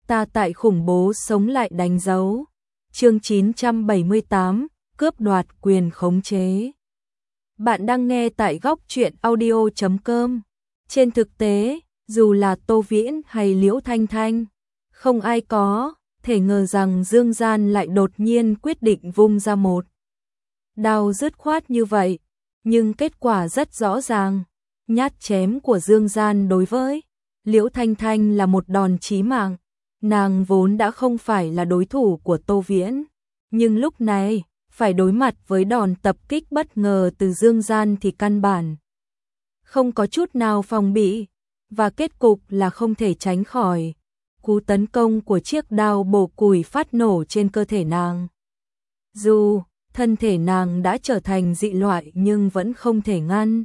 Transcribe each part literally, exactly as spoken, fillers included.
ta tại khủng bố sống lại đánh dấu. Chương chín trăm bảy mươi tám, cướp đoạt quyền khống chế. Bạn đang nghe tại góc truyện audio chấm com. Trên thực tế, dù là Tô Viễn hay Liễu Thanh Thanh, không ai có thể ngờ rằng Dương Gian lại đột nhiên quyết định vung ra một đao dứt khoát như vậy, nhưng kết quả rất rõ ràng. Nhát chém của Dương Gian đối với Liễu Thanh Thanh là một đòn chí mạng. Nàng vốn đã không phải là đối thủ của Tô Viễn, nhưng lúc này phải đối mặt với đòn tập kích bất ngờ từ Dương Gian thì căn bản không có chút nào phòng bị, và kết cục là không thể tránh khỏi cú tấn công của chiếc đao bổ củi phát nổ trên cơ thể nàng. Dù thân thể nàng đã trở thành dị loại nhưng vẫn không thể ngăn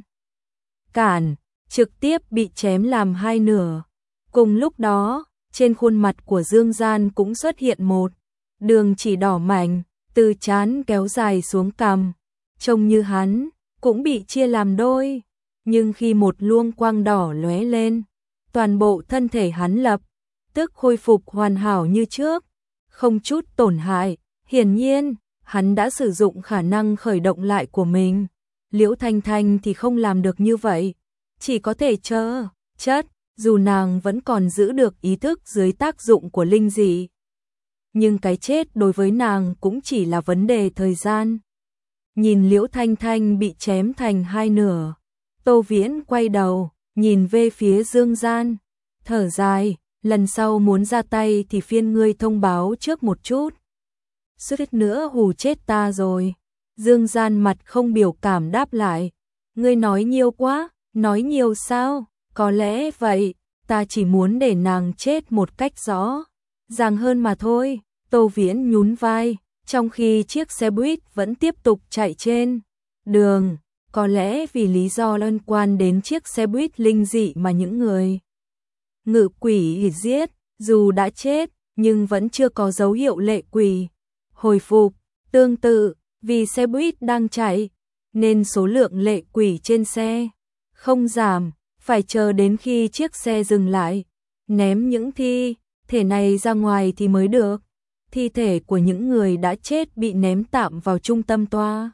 cản, trực tiếp bị chém làm hai nửa. Cùng lúc đó, trên khuôn mặt của Dương Gian cũng xuất hiện một đường chỉ đỏ mảnh, từ trán kéo dài xuống cằm, trông như hắn cũng bị chia làm đôi, nhưng khi một luồng quang đỏ lóe lên, toàn bộ thân thể hắn lập tức khôi phục hoàn hảo như trước, không chút tổn hại. Hiển nhiên, hắn đã sử dụng khả năng khởi động lại của mình. Liễu Thanh Thanh thì không làm được như vậy, chỉ có thể chờ chết, dù nàng vẫn còn giữ được ý thức dưới tác dụng của linh dị. Nhưng cái chết đối với nàng cũng chỉ là vấn đề thời gian. Nhìn Liễu Thanh Thanh bị chém thành hai nửa, Tô Viễn quay đầu, nhìn về phía Dương Gian, thở dài, lần sau muốn ra tay thì phiên ngươi thông báo trước một chút. Suýt nữa hù chết ta rồi. Dương Gian mặt không biểu cảm đáp lại, ngươi nói nhiều quá. Nói nhiều sao? Có lẽ vậy, ta chỉ muốn để nàng chết một cách rõ ràng hơn mà thôi. Tô Viễn nhún vai, trong khi chiếc xe buýt vẫn tiếp tục chạy trên đường. Có lẽ vì lý do liên quan đến chiếc xe buýt linh dị mà những người ngự quỷ giết, dù đã chết, nhưng vẫn chưa có dấu hiệu lệ quỷ hồi phục. Tương tự, vì xe buýt đang chạy, nên số lượng lệ quỷ trên xe không giảm, phải chờ đến khi chiếc xe dừng lại, ném những thi thể này ra ngoài thì mới được. Thi thể của những người đã chết bị ném tạm vào trung tâm toa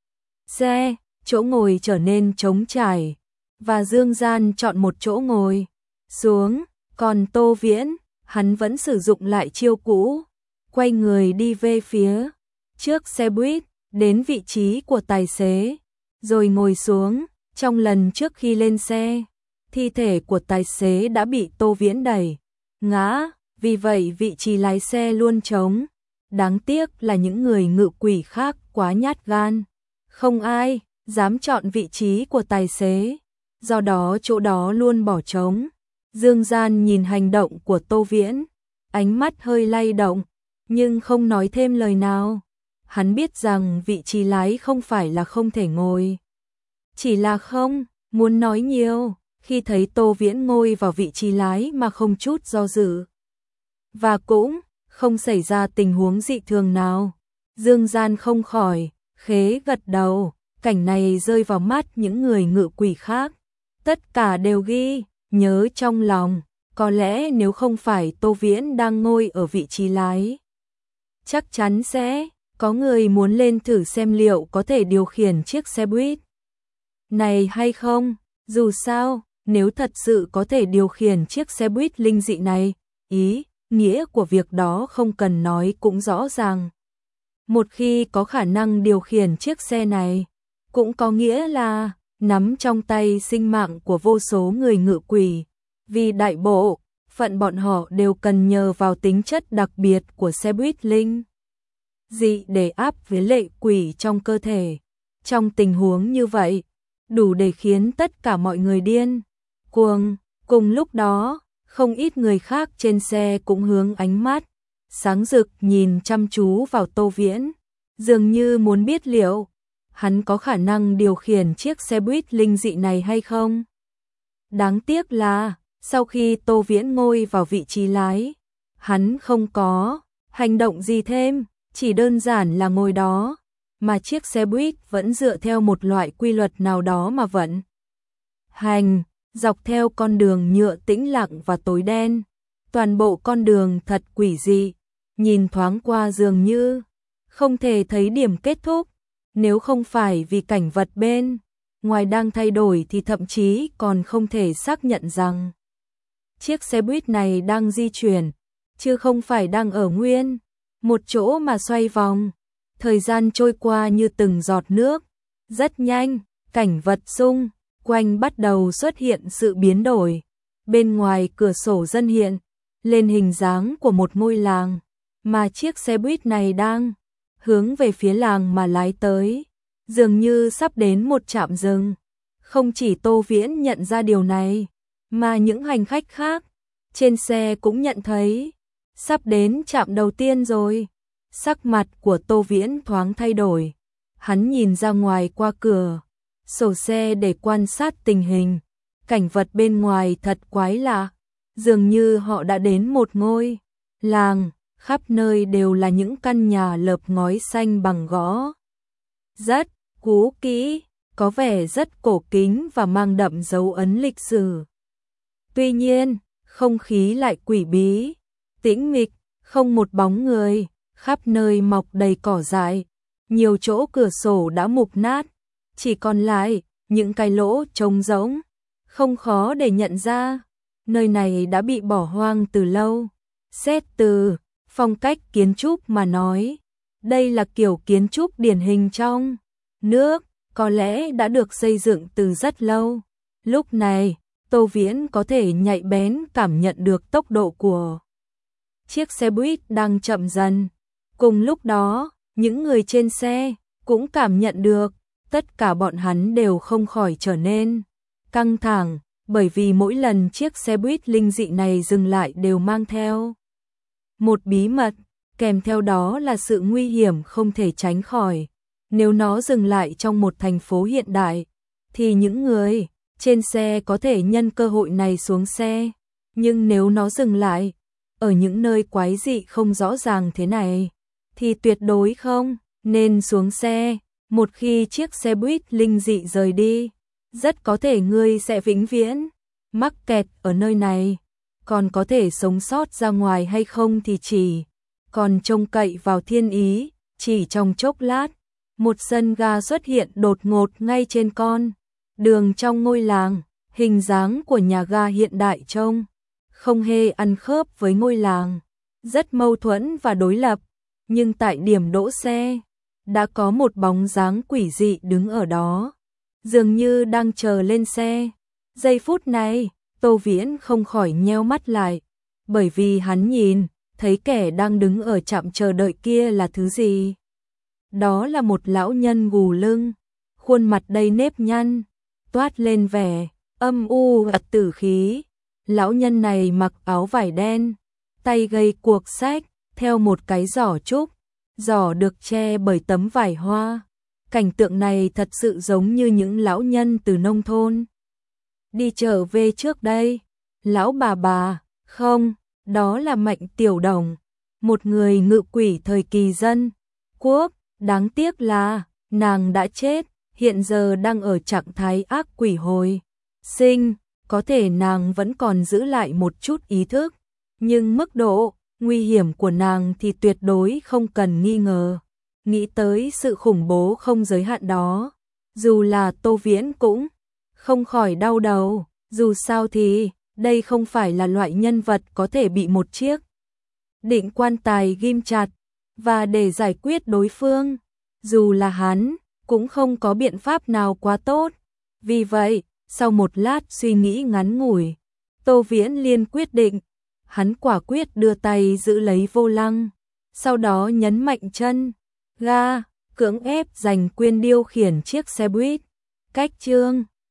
xe, chỗ ngồi trở nên trống trải, và Dương Gian chọn một chỗ ngồi xuống, còn Tô Viễn, hắn vẫn sử dụng lại chiêu cũ, quay người đi về phía trước xe buýt, đến vị trí của tài xế, rồi ngồi xuống. Trong lần trước khi lên xe, thi thể của tài xế đã bị Tô Viễn đẩy ngã, vì vậy vị trí lái xe luôn trống. Đáng tiếc là những người ngự quỷ khác quá nhát gan, không ai dám chọn vị trí của tài xế, do đó chỗ đó luôn bỏ trống. Dương Gian nhìn hành động của Tô Viễn, ánh mắt hơi lay động, nhưng không nói thêm lời nào. Hắn biết rằng vị trí lái không phải là không thể ngồi, chỉ là không muốn nói nhiều. Khi thấy Tô Viễn ngồi vào vị trí lái mà không chút do dự, và cũng không xảy ra tình huống dị thường nào, Dương Gian không khỏi khẽ gật đầu. Cảnh này rơi vào mắt những người ngự quỷ khác, tất cả đều ghi nhớ trong lòng. Có lẽ nếu không phải Tô Viễn đang ngồi ở vị trí lái, chắc chắn sẽ có người muốn lên thử xem liệu có thể điều khiển chiếc xe buýt này hay không. Dù sao, nếu thật sự có thể điều khiển chiếc xe buýt linh dị này, ý nghĩa của việc đó không cần nói cũng rõ ràng. Một khi có khả năng điều khiển chiếc xe này, cũng có nghĩa là nắm trong tay sinh mạng của vô số người ngự quỷ, vì đại bộ phận bọn họ đều cần nhờ vào tính chất đặc biệt của xe buýt linh dị để áp với lệ quỷ trong cơ thể. Trong tình huống như vậy, đủ để khiến tất cả mọi người điên cuồng. Cùng lúc đó, không ít người khác trên xe cũng hướng ánh mắt sáng rực nhìn chăm chú vào Tô Viễn, dường như muốn biết liệu hắn có khả năng điều khiển chiếc xe buýt linh dị này hay không. Đáng tiếc là, sau khi Tô Viễn ngồi vào vị trí lái, hắn không có hành động gì thêm, chỉ đơn giản là ngồi đó, mà chiếc xe buýt vẫn dựa theo một loại quy luật nào đó mà vận hành, dọc theo con đường nhựa tĩnh lặng và tối đen. Toàn bộ con đường thật quỷ dị, nhìn thoáng qua dường như không thể thấy điểm kết thúc, nếu không phải vì cảnh vật bên ngoài đang thay đổi thì thậm chí còn không thể xác nhận rằng chiếc xe buýt này đang di chuyển, chứ không phải đang ở nguyên một chỗ mà xoay vòng. Thời gian trôi qua như từng giọt nước, rất nhanh, cảnh vật xung quanh bắt đầu xuất hiện sự biến đổi. Bên ngoài cửa sổ dần hiện lên hình dáng của một ngôi làng, mà chiếc xe buýt này đang hướng về phía làng mà lái tới, dường như sắp đến một trạm dừng. Không chỉ Tô Viễn nhận ra điều này, mà những hành khách khác trên xe cũng nhận thấy, sắp đến trạm đầu tiên rồi. Sắc mặt của Tô Viễn thoáng thay đổi, hắn nhìn ra ngoài qua cửa sổ xe để quan sát tình hình. Cảnh vật bên ngoài thật quái lạ, dường như họ đã đến một ngôi làng, khắp nơi đều là những căn nhà lợp ngói xanh bằng gỗ. Rất cũ kỹ, có vẻ rất cổ kính và mang đậm dấu ấn lịch sử. Tuy nhiên, không khí lại quỷ bí, tĩnh mịch, không một bóng người, khắp nơi mọc đầy cỏ dại, nhiều chỗ cửa sổ đã mục nát, chỉ còn lại những cái lỗ trống rỗng. Không khó để nhận ra, nơi này đã bị bỏ hoang từ lâu. Xét từ phong cách kiến trúc mà nói, đây là kiểu kiến trúc điển hình trong nước, có lẽ đã được xây dựng từ rất lâu. Lúc này, Tô Viễn có thể nhạy bén cảm nhận được tốc độ của chiếc xe buýt đang chậm dần. Cùng lúc đó, những người trên xe cũng cảm nhận được, tất cả bọn hắn đều không khỏi trở nên căng thẳng, bởi vì mỗi lần chiếc xe buýt linh dị này dừng lại đều mang theo một bí mật, kèm theo đó là sự nguy hiểm không thể tránh khỏi. Nếu nó dừng lại trong một thành phố hiện đại, thì những người trên xe có thể nhân cơ hội này xuống xe. Nhưng nếu nó dừng lại ở những nơi quái dị không rõ ràng thế này, thì tuyệt đối không nên xuống xe. Một khi chiếc xe buýt linh dị rời đi, rất có thể ngươi sẽ vĩnh viễn mắc kẹt ở nơi này. Còn có thể sống sót ra ngoài hay không thì chỉ còn trông cậy vào thiên ý. Chỉ trong chốc lát, một sân ga xuất hiện đột ngột ngay trên con đường trong ngôi làng. Hình dáng của nhà ga hiện đại trông không hề ăn khớp với ngôi làng, rất mâu thuẫn và đối lập. Nhưng tại điểm đỗ xe, đã có một bóng dáng quỷ dị đứng ở đó, dường như đang chờ lên xe. Giây phút này, Tô Viễn không khỏi nheo mắt lại, bởi vì hắn nhìn thấy kẻ đang đứng ở trạm chờ đợi kia là thứ gì. Đó là một lão nhân gù lưng, khuôn mặt đầy nếp nhăn, toát lên vẻ âm u và tử khí. Lão nhân này mặc áo vải đen, tay gầy cuộc sách, theo một cái giỏ trúc, giỏ được che bởi tấm vải hoa. Cảnh tượng này thật sự giống như những lão nhân từ nông thôn đi chợ về trước đây. Lão bà bà, không, đó là Mạnh Tiểu Đồng, một người ngự quỷ thời kỳ dân quốc. Đáng tiếc là nàng đã chết, hiện giờ đang ở trạng thái ác quỷ hồi sinh. Có thể nàng vẫn còn giữ lại một chút ý thức, nhưng mức độ nguy hiểm của nàng thì tuyệt đối không cần nghi ngờ. Nghĩ tới sự khủng bố không giới hạn đó, dù là Tô Viễn cũng không khỏi đau đầu. Dù sao thì đây không phải là loại nhân vật có thể bị một chiếc định quan tài ghim chặt và để giải quyết đối phương. Dù là hắn cũng không có biện pháp nào quá tốt. Vì vậy, sau một lát suy nghĩ ngắn ngủi, Tô Viễn liền quyết định. Hắn quả quyết đưa tay giữ lấy vô lăng, sau đó nhấn mạnh chân ga, cưỡng ép giành quyền điều khiển chiếc xe buýt. Cách chương